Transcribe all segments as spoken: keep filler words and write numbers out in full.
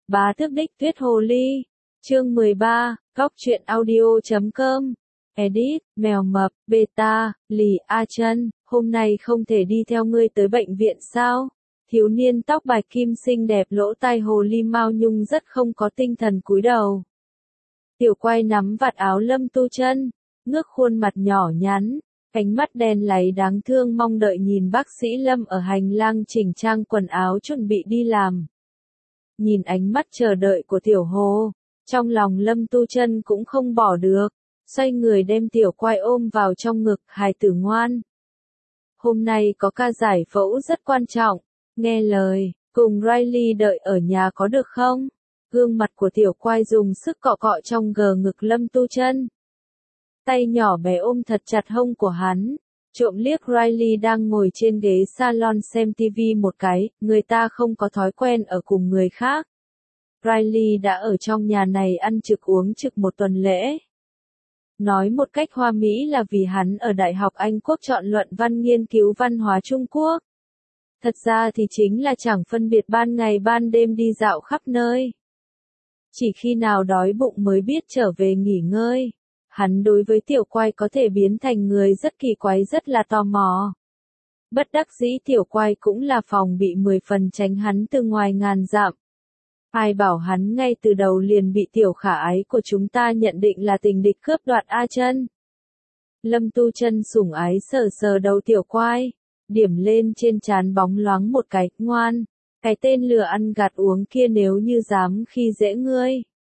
Bá tước đích tuyết hồ ly. Chương mười ba, góc truyện audio chấm com. Edit, mèo mập, beta, lì A Chân, hôm nay không thể đi theo ngươi tới bệnh viện sao? Thiếu niên tóc bạch kim xinh đẹp lỗ tai hồ ly Mao Nhung rất không có tinh thần cúi đầu. Tiểu Quay nắm vạt áo Lâm Tu Chân, ngước khuôn mặt nhỏ nhắn, ánh mắt đen láy đáng thương mong đợi nhìn bác sĩ Lâm ở hành lang chỉnh trang quần áo chuẩn bị đi làm. Nhìn ánh mắt chờ đợi của Tiểu Hồ, trong lòng Lâm Tu Chân cũng không bỏ được, xoay người đem Tiểu Quay ôm vào trong ngực, hài tử ngoan. Hôm nay có ca giải phẫu rất quan trọng, nghe lời, cùng Riley đợi ở nhà có được không? Gương mặt của Tiểu Quay dùng sức cọ cọ trong gờ ngực Lâm Tu Chân. Tay nhỏ bé ôm thật chặt hông của hắn, trộm liếc Riley đang ngồi trên ghế salon xem tivi một cái, người ta không có thói quen ở cùng người khác. Riley đã ở trong nhà này ăn trực uống trực một tuần lễ. Nói một cách hoa mỹ là vì hắn ở Đại học Anh Quốc chọn luận văn nghiên cứu văn hóa Trung Quốc. Thật ra thì chính là chẳng phân biệt ban ngày ban đêm đi dạo khắp nơi. Chỉ khi nào đói bụng mới biết trở về nghỉ ngơi. Hắn đối với Tiểu Quay có thể biến thành người rất kỳ quái rất là tò mò. Bất đắc dĩ Tiểu Quay cũng là phòng bị mười phần tránh hắn từ ngoài ngàn dặm. Ai bảo hắn ngay từ đầu liền bị Tiểu Khả Ái của chúng ta nhận định là tình địch cướp đoạt A Chân. Lâm Tu Chân sủng ái sờ sờ đầu Tiểu Quay, điểm lên trên trán bóng loáng một cái, ngoan, cái tên lừa ăn gạt uống kia nếu như dám khi dễ ngươi.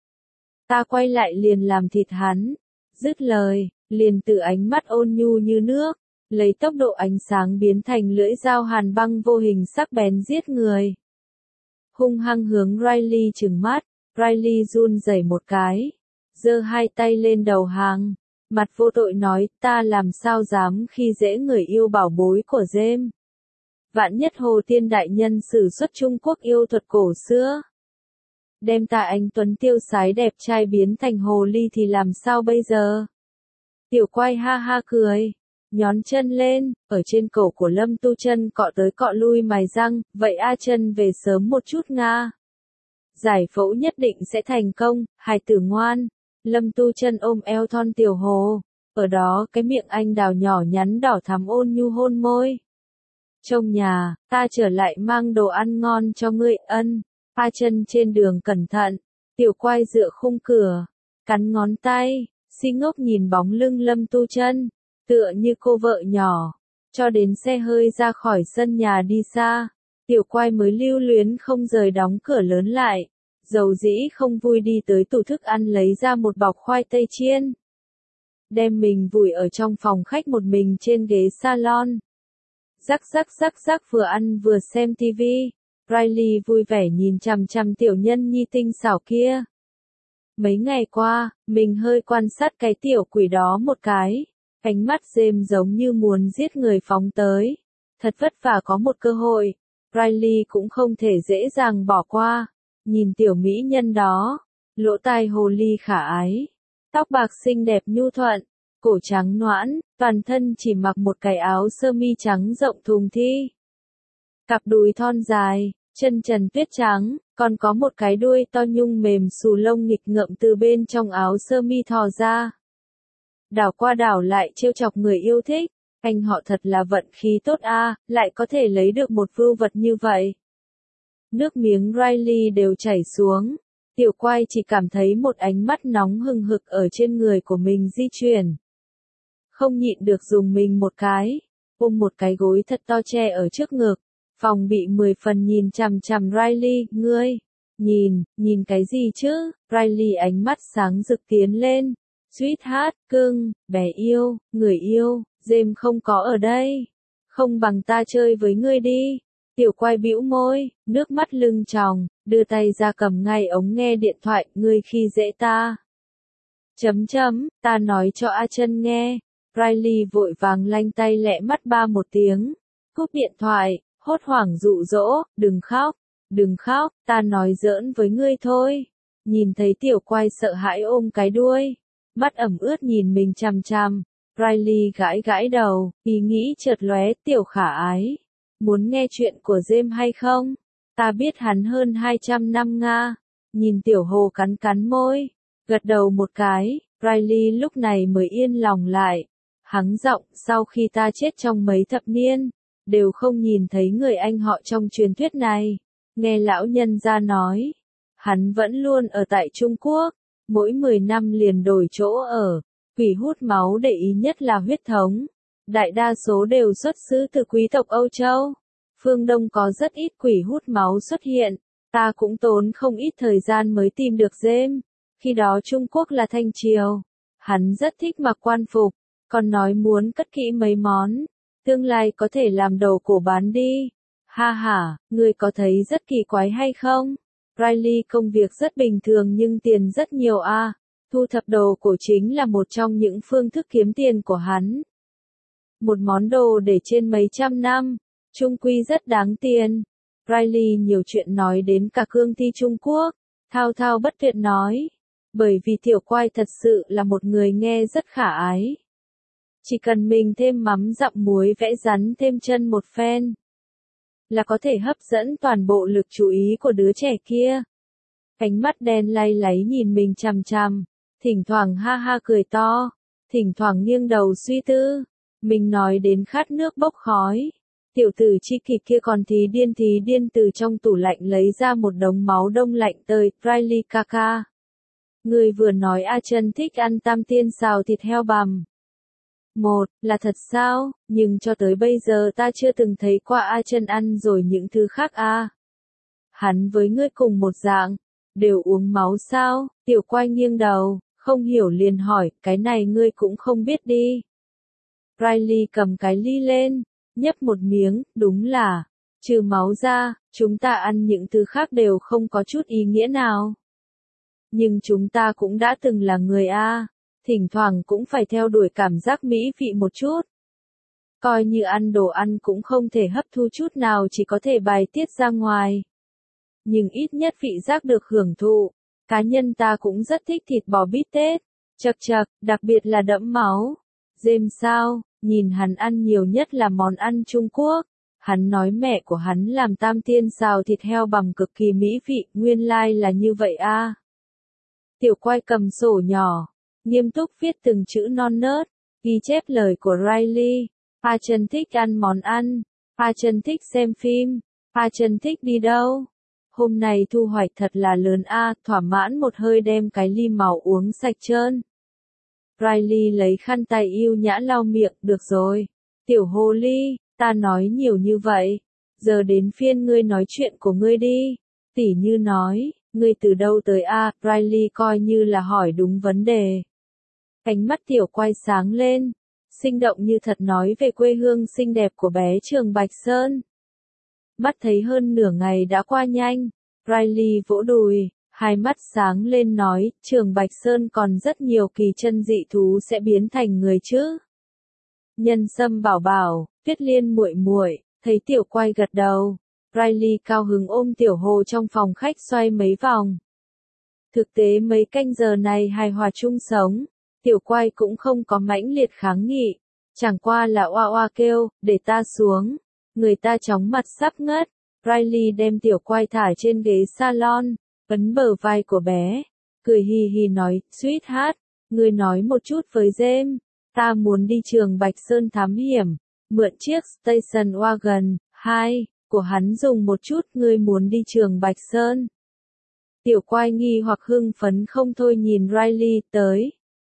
Ta quay lại liền làm thịt hắn. Dứt lời, liền từ ánh mắt ôn nhu như nước, lấy tốc độ ánh sáng biến thành lưỡi dao hàn băng vô hình sắc bén giết người. Hung hăng hướng Riley trừng mắt, Riley run rẩy một cái, giơ hai tay lên đầu hàng, mặt vô tội nói, ta làm sao dám khi dễ người yêu bảo bối của James. Vạn nhất Hồ Tiên đại nhân sử xuất Trung Quốc yêu thuật cổ xưa. Đem ta anh tuấn tiêu sái đẹp trai biến thành hồ ly thì làm sao bây giờ? Tiểu Quay ha ha cười, nhón chân lên, ở trên cổ của Lâm Tu Chân cọ tới cọ lui mài răng, vậy A Chân về sớm một chút nga. Giải phẫu nhất định sẽ thành công, hài tử ngoan. Lâm Tu Chân ôm eo thon Tiểu Hồ, ở đó cái miệng anh đào nhỏ nhắn đỏ thắm ôn nhu hôn môi. Trong nhà, ta trở lại mang đồ ăn ngon cho ngươi, ân. A Chân trên đường cẩn thận, Tiểu Quay dựa khung cửa, cắn ngón tay, si ngốc nhìn bóng lưng Lâm Tu Chân, tựa như cô vợ nhỏ, cho đến xe hơi ra khỏi sân nhà đi xa, Tiểu Quay mới lưu luyến không rời đóng cửa lớn lại, dầu dĩ không vui đi tới tủ thức ăn lấy ra một bọc khoai tây chiên. Đem mình vùi ở trong phòng khách một mình trên ghế salon. Rắc rắc rắc rắc vừa ăn vừa xem tivi. Riley vui vẻ nhìn chằm chằm tiểu nhân nhi tinh xảo kia. Mấy ngày qua, mình hơi quan sát cái tiểu quỷ đó một cái. Ánh mắt James giống như muốn giết người phóng tới. Thật vất vả có một cơ hội. Riley cũng không thể dễ dàng bỏ qua. Nhìn tiểu mỹ nhân đó. Lỗ tai hồ ly khả ái. Tóc bạc xinh đẹp nhu thuận. Cổ trắng noãn. Toàn thân chỉ mặc một cái áo sơ mi trắng rộng thùng thi. Cặp đùi thon dài, chân trần tuyết trắng, còn có một cái đuôi to nhung mềm xù lông nghịch ngợm từ bên trong áo sơ mi thò ra. Đảo qua đảo lại trêu chọc người yêu thích, anh họ thật là vận khí tốt a, à, lại có thể lấy được một vưu vật như vậy. Nước miếng Riley đều chảy xuống, Tiểu Quay chỉ cảm thấy một ánh mắt nóng hừng hực ở trên người của mình di chuyển. Không nhịn được dùng mình một cái, ôm một cái gối thật to che ở trước ngực. Phòng bị mười phần nhìn chằm chằm Riley, ngươi, nhìn, nhìn cái gì chứ? Riley ánh mắt sáng rực tiến lên. Sweetheart, cưng, bé yêu, người yêu, James không có ở đây. Không bằng ta chơi với ngươi đi. Tiểu Quay bĩu môi, nước mắt lưng tròng, đưa tay ra cầm ngay ống nghe điện thoại, ngươi khi dễ ta. Chấm chấm, ta nói cho A Chân nghe. Riley vội vàng lanh tay lẹ mắt ba một tiếng. Cúp điện thoại. Hốt hoảng dụ dỗ, đừng khóc, đừng khóc, ta nói giỡn với ngươi thôi. Nhìn thấy Tiểu Quay sợ hãi ôm cái đuôi, mắt ẩm ướt nhìn mình chằm chằm. Riley gãi gãi đầu, ý nghĩ chợt lóe, Tiểu Khả Ái. Muốn nghe chuyện của James hay không? Ta biết hắn hơn hai trăm năm nga. nhìn Tiểu Hồ cắn cắn môi, gật đầu một cái, Riley lúc này mới yên lòng lại. Hắng giọng, sau khi ta chết trong mấy thập niên, đều không nhìn thấy người anh họ trong truyền thuyết này. Nghe lão nhân gia nói, hắn vẫn luôn ở tại Trung Quốc, mỗi mười năm liền đổi chỗ ở. Quỷ hút máu để ý nhất là huyết thống, đại đa số đều xuất xứ từ quý tộc Âu Châu. Phương Đông có rất ít quỷ hút máu xuất hiện, ta cũng tốn không ít thời gian mới tìm được James. Khi đó Trung Quốc là Thanh Triều, hắn rất thích mặc quan phục, còn nói muốn cất kỹ mấy món, tương lai có thể làm đồ cổ bán đi. Ha ha, ngươi có thấy rất kỳ quái hay không? Riley công việc rất bình thường nhưng tiền rất nhiều a. Thu thập đồ cổ chính là một trong những phương thức kiếm tiền của hắn. Một món đồ để trên mấy trăm năm, chung quy rất đáng tiền. Riley nhiều chuyện nói đến cả cương thi Trung Quốc, thao thao bất tuyệt nói. Bởi vì Tiểu Quai thật sự là một người nghe rất khả ái. Chỉ cần mình thêm mắm dặm muối vẽ rắn thêm chân một phen, là có thể hấp dẫn toàn bộ lực chú ý của đứa trẻ kia. Ánh mắt đen lay láy nhìn mình chằm chằm, thỉnh thoảng ha ha cười to, thỉnh thoảng nghiêng đầu suy tư. Mình nói đến khát nước bốc khói. Tiểu tử chi kỷ kia còn thí điên thí điên từ trong tủ lạnh lấy ra một đống máu đông lạnh tơi. Riley ca ca, người vừa nói A Chân thích ăn tam tiên xào thịt heo bằm. Một, là thật sao, nhưng cho tới bây giờ ta chưa từng thấy qua A Chân ăn rồi những thứ khác a. Hắn với ngươi cùng một dạng, đều uống máu sao? Tiểu Quai nghiêng đầu, không hiểu liền hỏi, cái này ngươi cũng không biết đi. Riley cầm cái ly lên, nhấp một miếng, đúng là, trừ máu ra, chúng ta ăn những thứ khác đều không có chút ý nghĩa nào. Nhưng chúng ta cũng đã từng là người a, thỉnh thoảng cũng phải theo đuổi cảm giác mỹ vị một chút. Coi như ăn đồ ăn cũng không thể hấp thu chút nào, chỉ có thể bài tiết ra ngoài. Nhưng ít nhất vị giác được hưởng thụ. Cá nhân ta cũng rất thích thịt bò bít tết, chật chật, đặc biệt là đẫm máu. James sao, nhìn hắn ăn nhiều nhất là món ăn Trung Quốc. Hắn nói mẹ của hắn làm tam tiên xào thịt heo bằm cực kỳ mỹ vị, nguyên lai like là như vậy a. Tiểu Quai cầm sổ nhỏ, nghiêm túc viết từng chữ non nớt, ghi chép lời của Riley. A Chân thích ăn món ăn, A Chân thích xem phim, A Chân thích đi đâu. Hôm nay thu hoạch thật là lớn a, thỏa mãn một hơi đem cái ly máu uống sạch trơn. Riley lấy khăn tay yêu nhã lau miệng, được rồi. Tiểu hồ ly, ta nói nhiều như vậy. Giờ đến phiên ngươi nói chuyện của ngươi đi. Tỉ như nói, ngươi từ đâu tới a? Riley coi như là hỏi đúng vấn đề. Ánh mắt Tiểu Quai sáng lên, sinh động như thật nói về quê hương xinh đẹp của bé Trường Bạch Sơn. Mắt thấy hơn nửa ngày đã qua nhanh, Riley vỗ đùi, hai mắt sáng lên nói, Trường Bạch Sơn còn rất nhiều kỳ chân dị thú sẽ biến thành người chứ. Nhân Sâm bảo bảo, Tuyết Liên muội muội, thấy Tiểu Quai gật đầu, Riley cao hứng ôm Tiểu Hồ trong phòng khách xoay mấy vòng. Thực tế mấy canh giờ này hài hòa chung sống, Tiểu Quai cũng không có mãnh liệt kháng nghị, chẳng qua là oa oa kêu, để ta xuống. Người ta chóng mặt sắp ngất, Riley đem Tiểu Quai thả trên ghế salon, ấn bờ vai của bé, cười hì hì nói, sweetheart, ngươi nói một chút với James, ta muốn đi Trường Bạch Sơn thám hiểm, mượn chiếc station wagon, hai, của hắn dùng một chút, ngươi muốn đi Trường Bạch Sơn. Tiểu Quai nghi hoặc hưng phấn không thôi nhìn Riley tới.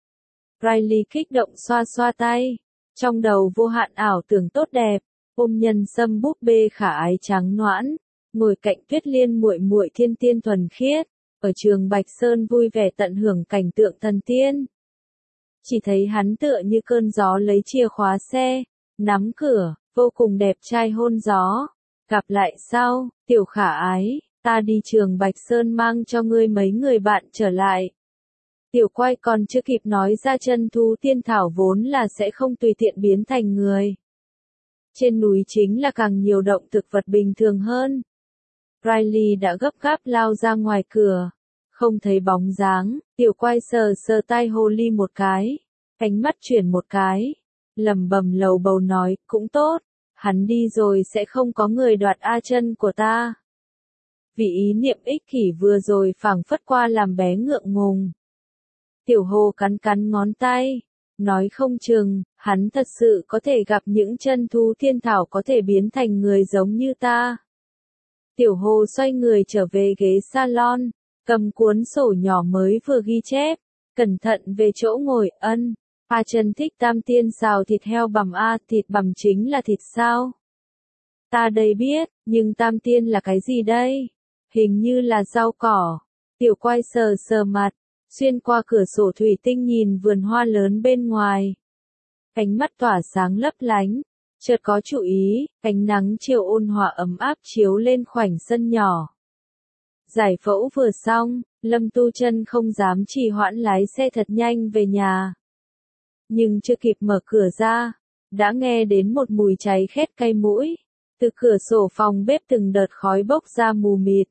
Riley kích động xoa xoa tay, trong đầu vô hạn ảo tưởng tốt đẹp. Ôm Nhân Sâm búp bê khả ái trắng noãn, ngồi cạnh Tuyết Liên muội muội thiên tiên thuần khiết, ở Trường Bạch Sơn vui vẻ tận hưởng cảnh tượng thần tiên. Chỉ thấy hắn tựa như cơn gió lấy chìa khóa xe, nắm cửa, vô cùng đẹp trai hôn gió. Gặp lại sau, Tiểu khả ái, ta đi Trường Bạch Sơn mang cho ngươi mấy người bạn trở lại. Tiểu Quai còn chưa kịp nói ra chân thú tiên thảo vốn là sẽ không tùy tiện biến thành người. Trên núi chính là càng nhiều động thực vật bình thường hơn. Riley đã gấp gáp lao ra ngoài cửa. Không thấy bóng dáng, Tiểu Quai sờ sờ tay Holly một cái. Ánh mắt chuyển một cái. Lầm bầm lầu bầu nói, cũng tốt. Hắn đi rồi sẽ không có người đoạt A Chân của ta. vì ý niệm ích kỷ vừa rồi phảng phất qua làm bé ngượng ngùng. Tiểu Hồ cắn cắn ngón tay, nói không chừng, hắn thật sự có thể gặp những chân thú thiên thảo có thể biến thành người giống như ta. Tiểu Hồ xoay người trở về ghế salon, cầm cuốn sổ nhỏ mới vừa ghi chép, cẩn thận về chỗ ngồi. Ân, A Chân thích Tam Tiên xào thịt heo bằm a, thịt bằm chính là thịt sao? Ta đây biết, nhưng Tam Tiên là cái gì đây? Hình như là rau cỏ. Tiểu Quay sờ sờ mặt, xuyên qua cửa sổ thủy tinh nhìn vườn hoa lớn bên ngoài. Ánh mắt tỏa sáng lấp lánh, chợt có chú ý, ánh nắng chiều ôn hòa ấm áp chiếu lên khoảnh sân nhỏ. Giải phẫu vừa xong, Lâm Tu Chân không dám trì hoãn lái xe thật nhanh về nhà. Nhưng chưa kịp mở cửa ra, đã nghe đến một mùi cháy khét cay mũi. Từ cửa sổ phòng bếp từng đợt khói bốc ra mù mịt.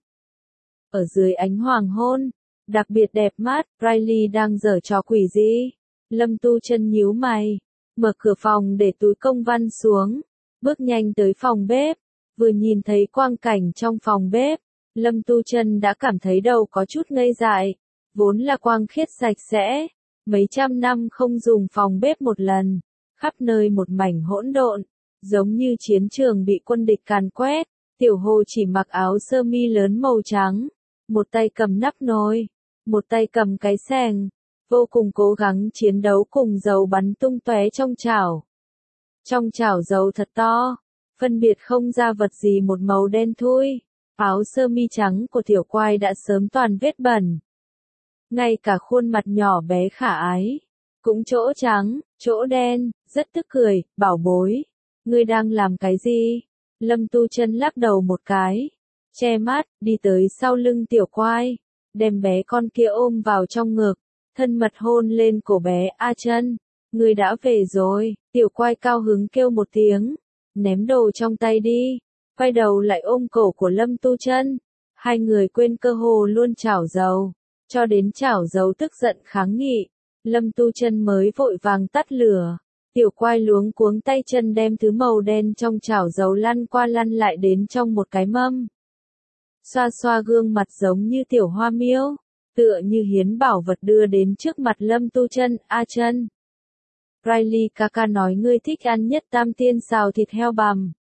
Ở dưới ánh hoàng hôn, đặc biệt đẹp mắt, Riley đang giở trò quỷ gì? Lâm Tu Chân nhíu mày, mở cửa phòng để túi công văn xuống, bước nhanh tới phòng bếp, vừa nhìn thấy quang cảnh trong phòng bếp, Lâm Tu Chân đã cảm thấy đầu có chút ngây dại, vốn là quang khiết sạch sẽ, mấy trăm năm không dùng phòng bếp một lần, khắp nơi một mảnh hỗn độn, giống như chiến trường bị quân địch càn quét. Tiểu Hồ chỉ mặc áo sơ mi lớn màu trắng, một tay cầm nắp nồi, một tay cầm cái xẻng, vô cùng cố gắng chiến đấu cùng dầu bắn tung tóe trong chảo. Trong chảo dầu thật to, phân biệt không ra vật gì, một màu đen thui. Áo sơ mi trắng của Tiểu Quay đã sớm toàn vết bẩn. Ngay cả khuôn mặt nhỏ bé khả ái, cũng chỗ trắng, chỗ đen, rất tức cười. Bảo bối, ngươi đang làm cái gì? Lâm Tu Chân lắc đầu một cái, che mắt, đi tới sau lưng Tiểu Quay, đem bé con kia ôm vào trong ngực, thân mật hôn lên cổ bé. A Chân, ngươi đã về rồi. Tiểu Quay cao hứng kêu một tiếng, ném đồ trong tay đi, quay đầu lại ôm cổ của Lâm Tu Chân. Hai người quên cơ hồ luôn chảo dầu, cho đến chảo dầu tức giận kháng nghị, Lâm Tu Chân mới vội vàng tắt lửa. Tiểu Quay luống cuống tay chân đem thứ màu đen trong chảo dầu lăn qua lăn lại đến trong một cái mâm. Xoa xoa gương mặt giống như tiểu hoa miêu, tựa như hiến bảo vật đưa đến trước mặt Lâm Tu Chân. A Chân, Riley ca ca nói ngươi thích ăn nhất Tam Tiên xào thịt heo bằm.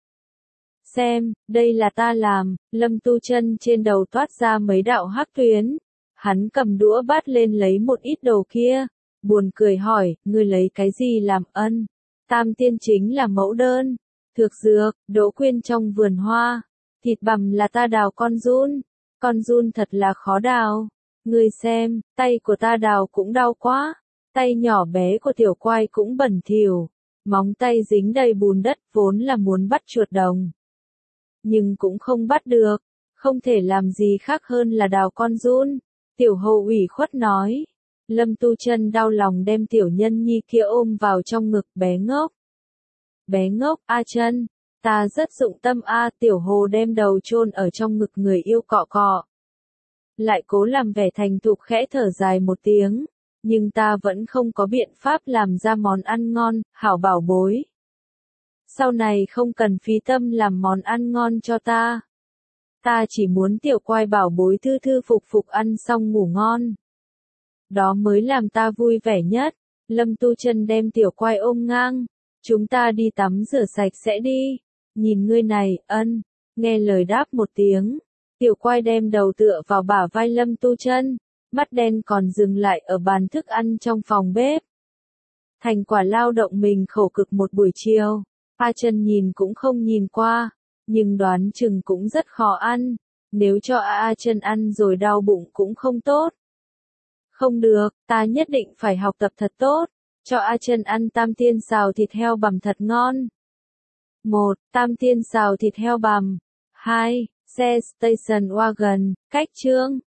Xem, đây là ta làm. Lâm Tu Chân trên đầu toát ra mấy đạo hắc tuyến. Hắn cầm đũa bát lên lấy một ít đồ kia, buồn cười hỏi, ngươi lấy cái gì làm? Ân, Tam Tiên chính là mẫu đơn, thực dược, đỗ quyên trong vườn hoa, thịt bằm là ta đào con giun, con giun thật là khó đào. Ngươi xem, tay của ta đào cũng đau quá, tay nhỏ bé của Tiểu Quay cũng bẩn thỉu, móng tay dính đầy bùn đất, vốn là muốn bắt chuột đồng, nhưng cũng không bắt được, không thể làm gì khác hơn là đào con giun. Tiểu Hồ ủy khuất nói. Lâm Tu Chân đau lòng đem tiểu nhân nhi kia ôm vào trong ngực. Bé ngốc, bé ngốc. A Chân, ta rất dụng tâm a. Tiểu Hồ đem đầu chôn ở trong ngực người yêu cọ cọ, lại cố làm vẻ thành thục khẽ thở dài một tiếng, nhưng ta vẫn không có biện pháp làm ra món ăn ngon. Hảo bảo bối, sau này không cần phí tâm làm món ăn ngon cho ta. Ta chỉ muốn Tiểu Quay bảo bối thư thư phục phục ăn xong ngủ ngon. Đó mới làm ta vui vẻ nhất. Lâm Tu Chân đem Tiểu Quay ôm ngang. Chúng ta đi tắm rửa sạch sẽ đi. Nhìn ngươi này. Ân, nghe lời đáp một tiếng. Tiểu Quay đem đầu tựa vào bả vai Lâm Tu Chân, mắt đen còn dừng lại ở bàn thức ăn trong phòng bếp. Thành quả lao động mình khổ cực một buổi chiều, A Chân nhìn cũng không nhìn qua, nhưng đoán chừng cũng rất khó ăn, nếu cho A Chân ăn rồi đau bụng cũng không tốt. Không được, ta nhất định phải học tập thật tốt, cho A Chân ăn Tam Tiên xào thịt heo bằm thật ngon. một. Tam Tiên xào thịt heo bằm. hai. Xe Station Wagon. Cách chương